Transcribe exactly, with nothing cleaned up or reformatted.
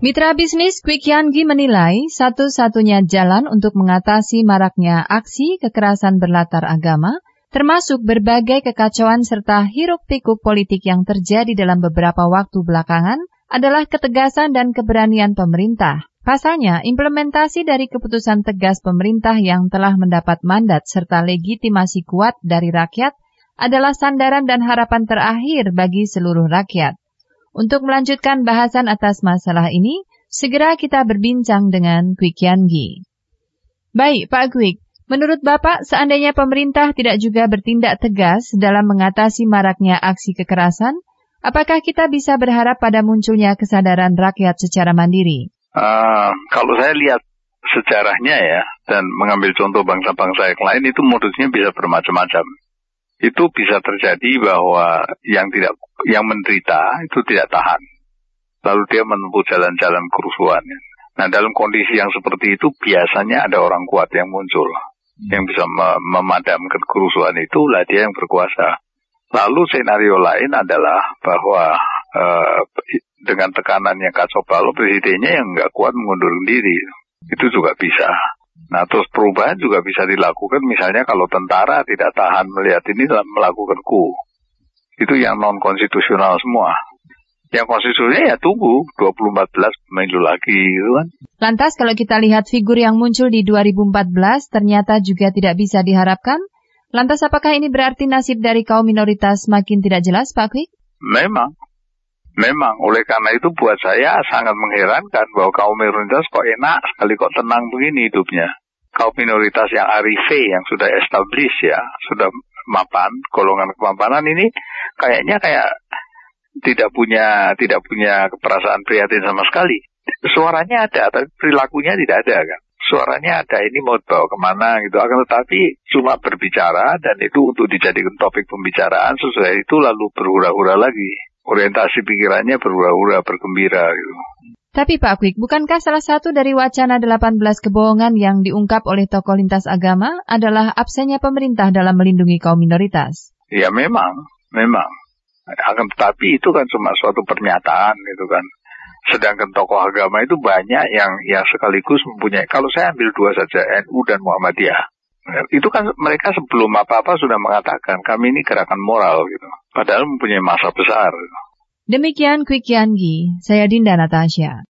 Mitra bisnis Kwik Yangi menilai satu-satunya jalan untuk mengatasi maraknya aksi kekerasan berlatar agama, termasuk berbagai kekacauan serta hiruk-pikuk politik yang terjadi dalam beberapa waktu belakangan, adalah ketegasan dan keberanian pemerintah. Pasalnya, implementasi dari keputusan tegas pemerintah yang telah mendapat mandat serta legitimasi kuat dari rakyat adalah sandaran dan harapan terakhir bagi seluruh rakyat. Untuk melanjutkan bahasan atas masalah ini, segera kita berbincang dengan Kwik Yangi. Baik, Pak Kwik, menurut Bapak, seandainya pemerintah tidak juga bertindak tegas dalam mengatasi maraknya aksi kekerasan, apakah kita bisa berharap pada munculnya kesadaran rakyat secara mandiri? Uh, kalau saya lihat sejarahnya ya, dan mengambil contoh bangsa-bangsa yang lain, itu modusnya bisa bermacam-macam. Itu bisa terjadi bahwa yang tidak yang menderita itu tidak tahan. Lalu dia menempuh jalan-jalan kerusuhan. Nah, dalam kondisi yang seperti itu biasanya ada orang kuat yang muncul. Hmm. Yang bisa mem- memadamkan kerusuhan itu lah dia yang berkuasa. Lalu senario lain adalah bahwa uh, dengan tekanan yang kacau balau, presidennya yang nggak kuat mengundurkan diri. Itu juga bisa. Nah, terus perubahan juga bisa dilakukan, misalnya kalau tentara tidak tahan melihat ini melakukan coup. Itu yang non-konstitusional semua. Yang konstitusionalnya ya tunggu dua ribu empat belas pemilu lagi gitu kan. Lantas kalau kita lihat figur yang muncul di dua ribu empat belas ternyata juga tidak bisa diharapkan, lantas apakah ini berarti nasib dari kaum minoritas makin tidak jelas, Pak Kwik? Memang. Memang, oleh karena itu buat saya sangat mengherankan bahwa kaum minoritas kok enak sekali, kok tenang begini hidupnya. Kaum minoritas yang arife, yang sudah established ya, sudah mapan, golongan kemapanan ini kayaknya kayak tidak punya tidak punya perasaan prihatin sama sekali. Suaranya ada, tapi perilakunya tidak ada kan. Suaranya ada, ini mau bawa kemana gitu. Akan tetapi cuma berbicara, dan itu untuk dijadikan topik pembicaraan, sesuai itu lalu berhura-hura lagi. Orientasi pikirannya berhura-hura, bergembira gitu. Tapi Pak Kwik, bukankah salah satu dari wacana delapan belas kebohongan yang diungkap oleh tokoh lintas agama adalah absennya pemerintah dalam melindungi kaum minoritas? Ya memang, memang. Akan tetapi itu kan cuma suatu pernyataan gitu kan. Sedangkan tokoh agama itu banyak yang yang sekaligus mempunyai, kalau saya ambil dua saja, N U dan Muhammadiyah. Itu kan mereka sebelum apa-apa sudah mengatakan kami ini gerakan moral gitu. Padahal mempunyai masa besar. Demikian Kwik Yangi, saya Dinda Natasha.